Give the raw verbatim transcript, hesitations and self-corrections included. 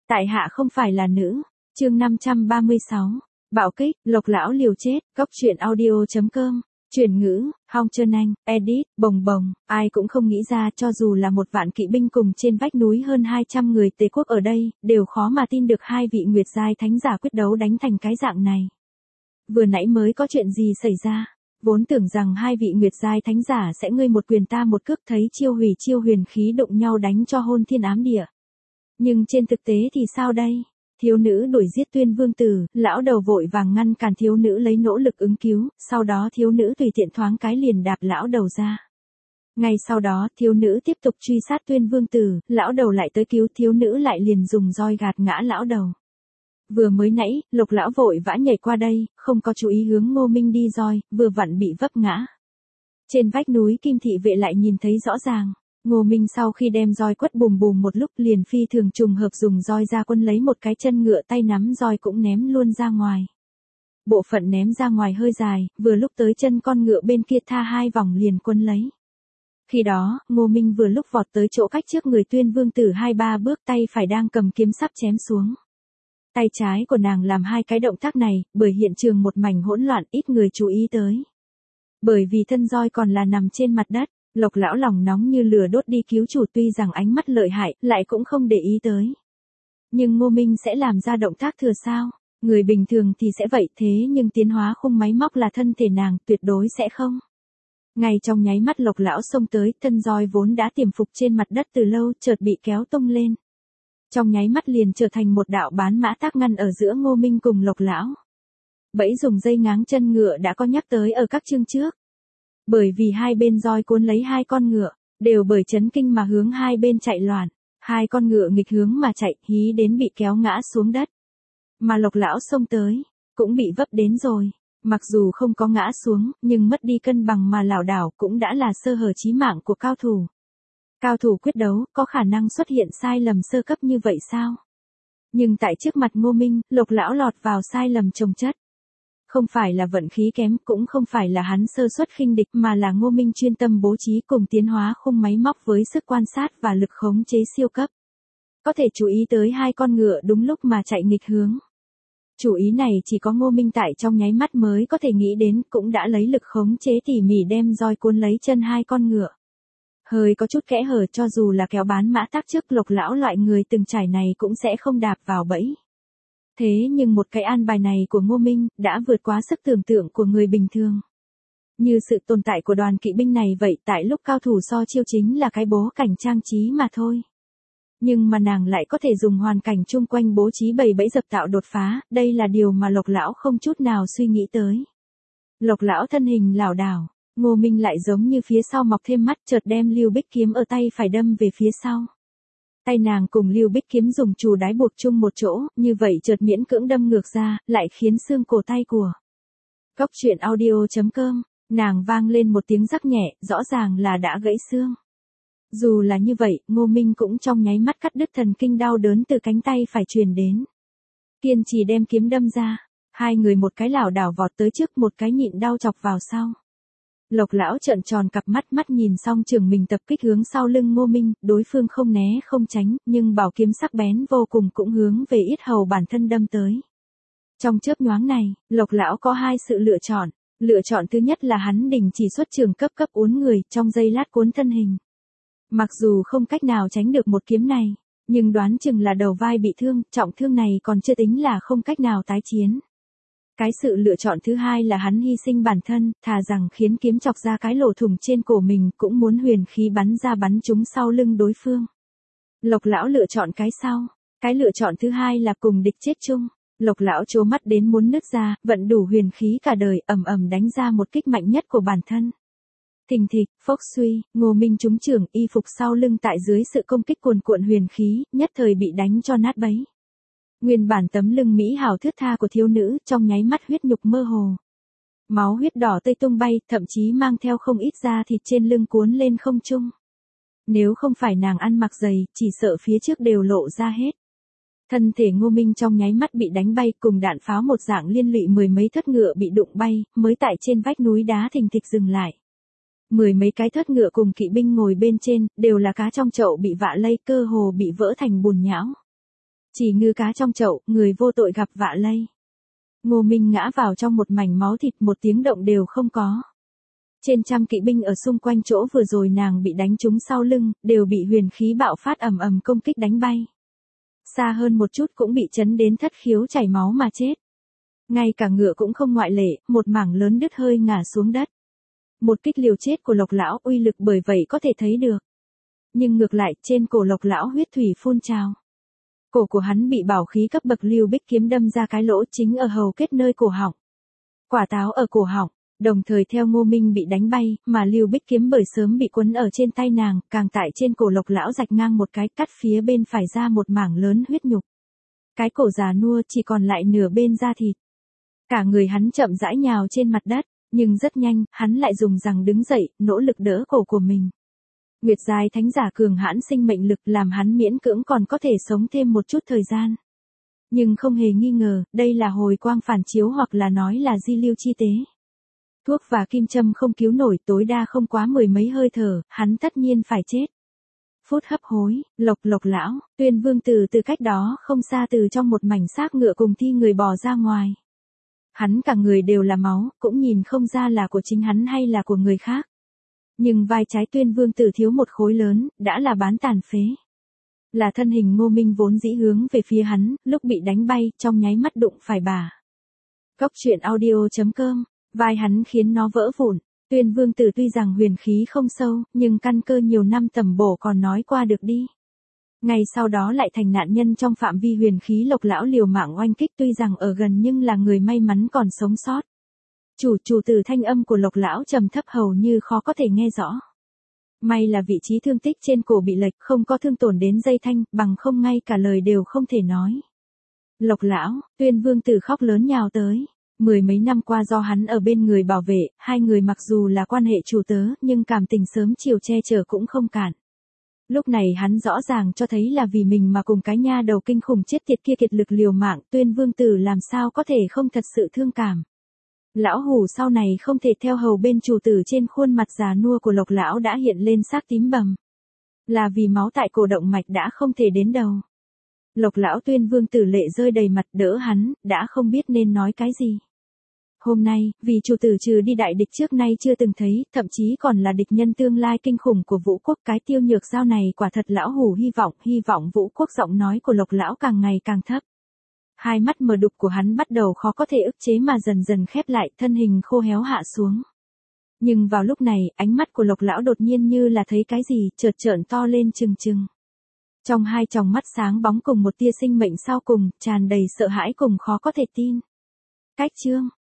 Tại hạ không phải là nữ. Chương năm trăm ba mươi sáu. Bạo kích, Lộc lão liều chết, Cóc truyện audio chấm com. Chuyển ngữ, Hong Trơn Anh, edit, bồng bồng, ai cũng không nghĩ ra cho dù là một vạn kỵ binh cùng trên vách núi hơn hai trăm người Tề quốc ở đây, đều khó mà tin được hai vị Nguyệt giai thánh giả quyết đấu đánh thành cái dạng này. Vừa nãy mới có chuyện gì xảy ra? Vốn tưởng rằng hai vị Nguyệt giai thánh giả sẽ ngươi một quyền ta một cước, thấy chiêu hủy chiêu huyền khí đụng nhau đánh cho hôn thiên ám địa. Nhưng trên thực tế thì sao đây? Thiếu nữ đuổi giết Tuyên Vương tử, lão đầu vội vàng ngăn cản thiếu nữ lấy nỗ lực ứng cứu, sau đó thiếu nữ tùy tiện thoáng cái liền đạp lão đầu ra. Ngay sau đó, thiếu nữ tiếp tục truy sát Tuyên Vương tử, lão đầu lại tới cứu, thiếu nữ lại liền dùng roi gạt ngã lão đầu. Vừa mới nãy, Lục lão vội vã nhảy qua đây, không có chú ý hướng Ngô Minh đi roi, vừa vặn bị vấp ngã. Trên vách núi Kim Thị Vệ lại nhìn thấy rõ ràng. Ngô Minh sau khi đem roi quất bùm bùm một lúc liền phi thường trùng hợp dùng roi ra quân lấy một cái chân ngựa, tay nắm roi cũng ném luôn ra ngoài. Bộ phận ném ra ngoài hơi dài, vừa lúc tới chân con ngựa bên kia tha hai vòng liền quân lấy. Khi đó, Ngô Minh vừa lúc vọt tới chỗ cách trước người Tuyên Vương tử hai ba bước, tay phải đang cầm kiếm sắp chém xuống. Tay trái của nàng làm hai cái động tác này, bởi hiện trường một mảnh hỗn loạn ít người chú ý tới. Bởi vì thân roi còn là nằm trên mặt đất. Lộc lão lòng nóng như lửa đốt đi cứu chủ, tuy rằng ánh mắt lợi hại, lại cũng không để ý tới. Nhưng Ngô Minh sẽ làm ra động tác thừa sao? Người bình thường thì sẽ vậy, thế nhưng tiến hóa khung máy móc là thân thể nàng, tuyệt đối sẽ không. Ngay trong nháy mắt Lộc lão xông tới, thân roi vốn đã tiềm phục trên mặt đất từ lâu, chợt bị kéo tung lên. Trong nháy mắt liền trở thành một đạo bán mã tác ngăn ở giữa Ngô Minh cùng Lộc lão. Bẫy dùng dây ngáng chân ngựa đã có nhắc tới ở các chương trước. Bởi vì hai bên roi cuốn lấy hai con ngựa, đều bởi chấn kinh mà hướng hai bên chạy loạn, hai con ngựa nghịch hướng mà chạy, hí đến bị kéo ngã xuống đất. Mà Lộc lão xông tới, cũng bị vấp đến rồi, mặc dù không có ngã xuống, nhưng mất đi cân bằng mà lảo đảo cũng đã là sơ hở chí mạng của cao thủ. Cao thủ quyết đấu, có khả năng xuất hiện sai lầm sơ cấp như vậy sao? Nhưng tại trước mặt Ngô Minh, Lộc lão lọt vào sai lầm chồng chất. Không phải là vận khí kém, cũng không phải là hắn sơ suất khinh địch, mà là Ngô Minh chuyên tâm bố trí cùng tiến hóa khung máy móc với sức quan sát và lực khống chế siêu cấp. Có thể chú ý tới hai con ngựa đúng lúc mà chạy nghịch hướng. Chủ ý này chỉ có Ngô Minh tại trong nháy mắt mới có thể nghĩ đến, cũng đã lấy lực khống chế tỉ mỉ đem roi cuốn lấy chân hai con ngựa. Hơi có chút kẽ hở, cho dù là kéo bán mã tác trước Lộc lão loại người từng trải này cũng sẽ không đạp vào bẫy. Thế nhưng một cái an bài này của Ngô Minh, đã vượt quá sức tưởng tượng của người bình thường. Như sự tồn tại của đoàn kỵ binh này vậy, tại lúc cao thủ so chiêu chính là cái bố cảnh trang trí mà thôi. Nhưng mà nàng lại có thể dùng hoàn cảnh chung quanh bố trí bầy bẫy dập tạo đột phá, đây là điều mà Lộc lão không chút nào suy nghĩ tới. Lộc lão thân hình lảo đảo, Ngô Minh lại giống như phía sau mọc thêm mắt, chợt đem Lưu Bích kiếm ở tay phải đâm về phía sau. Tay nàng cùng Lưu Bích kiếm dùng chù đái buộc chung một chỗ, như vậy chợt miễn cưỡng đâm ngược ra, lại khiến xương cổ tay của Cóc truyện audio chấm com, nàng vang lên một tiếng rắc nhẹ, rõ ràng là đã gãy xương. Dù là như vậy, Ngô Minh cũng trong nháy mắt cắt đứt thần kinh đau đớn từ cánh tay phải truyền đến. Kiên trì đem kiếm đâm ra, hai người một cái lảo đảo vọt tới trước, một cái nhịn đau chọc vào sau. Lộc lão trợn tròn cặp mắt, mắt nhìn xong trường mình tập kích hướng sau lưng Ngô Minh, đối phương không né không tránh, nhưng bảo kiếm sắc bén vô cùng cũng hướng về yết hầu bản thân đâm tới. Trong chớp nhoáng này, Lộc lão có hai sự lựa chọn, lựa chọn thứ nhất là hắn đình chỉ xuất trường cấp cấp uốn người, trong giây lát cuốn thân hình. Mặc dù không cách nào tránh được một kiếm này, nhưng đoán chừng là đầu vai bị thương, trọng thương này còn chưa tính là không cách nào tái chiến. Cái sự lựa chọn thứ hai là hắn hy sinh bản thân, thà rằng khiến kiếm chọc ra cái lỗ thủng trên cổ mình, cũng muốn huyền khí bắn ra bắn trúng sau lưng đối phương. Lộc lão lựa chọn cái sau, cái lựa chọn thứ hai là cùng địch chết chung. Lộc lão trố mắt đến muốn nứt ra, vận đủ huyền khí cả đời, ầm ầm đánh ra một kích mạnh nhất của bản thân. Thình thịch, phốc suy, Ngô Minh trúng chưởng, y phục sau lưng tại dưới sự công kích cuồn cuộn huyền khí, nhất thời bị đánh cho nát bấy. Nguyên bản tấm lưng mỹ hào thướt tha của thiếu nữ, trong nháy mắt huyết nhục mơ hồ. Máu huyết đỏ tươi tung bay, thậm chí mang theo không ít da thịt trên lưng cuốn lên không trung. Nếu không phải nàng ăn mặc dày, chỉ sợ phía trước đều lộ ra hết. Thân thể Ngô Minh trong nháy mắt bị đánh bay, cùng đạn pháo một dạng liên lụy, mười mấy thớt ngựa bị đụng bay, mới tại trên vách núi đá thình thịch dừng lại. Mười mấy cái thớt ngựa cùng kỵ binh ngồi bên trên, đều là cá trong chậu bị vạ lây, cơ hồ bị vỡ thành bùn nhão. Chỉ ngư cá trong chậu, người vô tội gặp vạ lây. Ngô Minh ngã vào trong một mảnh máu thịt, một tiếng động đều không có. Trên trăm kỵ binh ở xung quanh chỗ vừa rồi nàng bị đánh trúng sau lưng, đều bị huyền khí bạo phát ầm ầm công kích đánh bay. Xa hơn một chút cũng bị chấn đến thất khiếu chảy máu mà chết. Ngay cả ngựa cũng không ngoại lệ, một mảng lớn đứt hơi ngả xuống đất. Một kích liều chết của Lộc lão uy lực bởi vậy có thể thấy được. Nhưng ngược lại, trên cổ Lộc lão huyết thủy phun trào. Cổ của hắn bị bảo khí cấp bậc Lưu Bích kiếm đâm ra cái lỗ chính ở hầu kết nơi cổ họng. Quả táo ở cổ họng, đồng thời theo Ngô Minh bị đánh bay, mà Lưu Bích kiếm bởi sớm bị quấn ở trên tay nàng, càng tại trên cổ Lộc lão rạch ngang một cái, cắt phía bên phải ra một mảng lớn huyết nhục. Cái cổ già nua chỉ còn lại nửa bên da thịt. Cả người hắn chậm rãi nhào trên mặt đất, nhưng rất nhanh, hắn lại dùng rằng đứng dậy, nỗ lực đỡ cổ của mình. Nguyệt giai thánh giả cường hãn sinh mệnh lực làm hắn miễn cưỡng còn có thể sống thêm một chút thời gian. Nhưng không hề nghi ngờ, đây là hồi quang phản chiếu hoặc là nói là di lưu chi tế. Thuốc và kim châm không cứu nổi, tối đa không quá mười mấy hơi thở, hắn tất nhiên phải chết. Phút hấp hối, Lộc Lộc lão, Tuyên Vương Tử từ cách đó không xa từ trong một mảnh xác ngựa cùng thi người bò ra ngoài. Hắn cả người đều là máu, cũng nhìn không ra là của chính hắn hay là của người khác. Nhưng vai trái Tuyên Vương Tử thiếu một khối lớn, đã là bán tàn phế. Là thân hình Ngô Minh vốn dĩ hướng về phía hắn, lúc bị đánh bay, trong nháy mắt đụng phải bà. Góc truyện audio chấm com, vai hắn khiến nó vỡ vụn. Tuyên Vương Tử tuy rằng huyền khí không sâu, nhưng căn cơ nhiều năm tầm bổ còn nói qua được đi. Ngay sau đó lại thành nạn nhân trong phạm vi huyền khí Lộc lão liều mạng oanh kích, tuy rằng ở gần nhưng là người may mắn còn sống sót. Chủ chủ từ thanh âm của Lộc lão trầm thấp hầu như khó có thể nghe rõ. May là vị trí thương tích trên cổ bị lệch, không có thương tổn đến dây thanh, bằng không ngay cả lời đều không thể nói. Lộc lão, Tuyên Vương Tử khóc lớn nhào tới. Mười mấy năm qua do hắn ở bên người bảo vệ, hai người mặc dù là quan hệ chủ tớ, nhưng cảm tình sớm chiều che chở cũng không cản. Lúc này hắn rõ ràng cho thấy là vì mình mà cùng cái nha đầu kinh khủng chết tiệt kia kiệt lực liều mạng, Tuyên Vương Tử làm sao có thể không thật sự thương cảm. Lão hủ sau này không thể theo hầu bên chủ tử, trên khuôn mặt già nua của Lộc lão đã hiện lên sắc tím bầm. Là vì máu tại cổ động mạch đã không thể đến đầu. Lộc lão Tuyên Vương Tử lệ rơi đầy mặt, đỡ hắn, đã không biết nên nói cái gì. Hôm nay, vì chủ tử trừ đi đại địch trước nay chưa từng thấy, thậm chí còn là địch nhân tương lai kinh khủng của Vũ Quốc, cái tiêu nhược dao này quả thật lão hủ hy vọng, hy vọng Vũ Quốc. Giọng nói của Lộc lão càng ngày càng thấp. Hai mắt mờ đục của hắn bắt đầu khó có thể ức chế mà dần dần khép lại, thân hình khô héo hạ xuống. Nhưng vào lúc này, ánh mắt của Lộc lão đột nhiên như là thấy cái gì, chợt trợn to lên trừng trừng. Trong hai tròng mắt sáng bóng cùng một tia sinh mệnh sau cùng, tràn đầy sợ hãi cùng khó có thể tin. Cách chương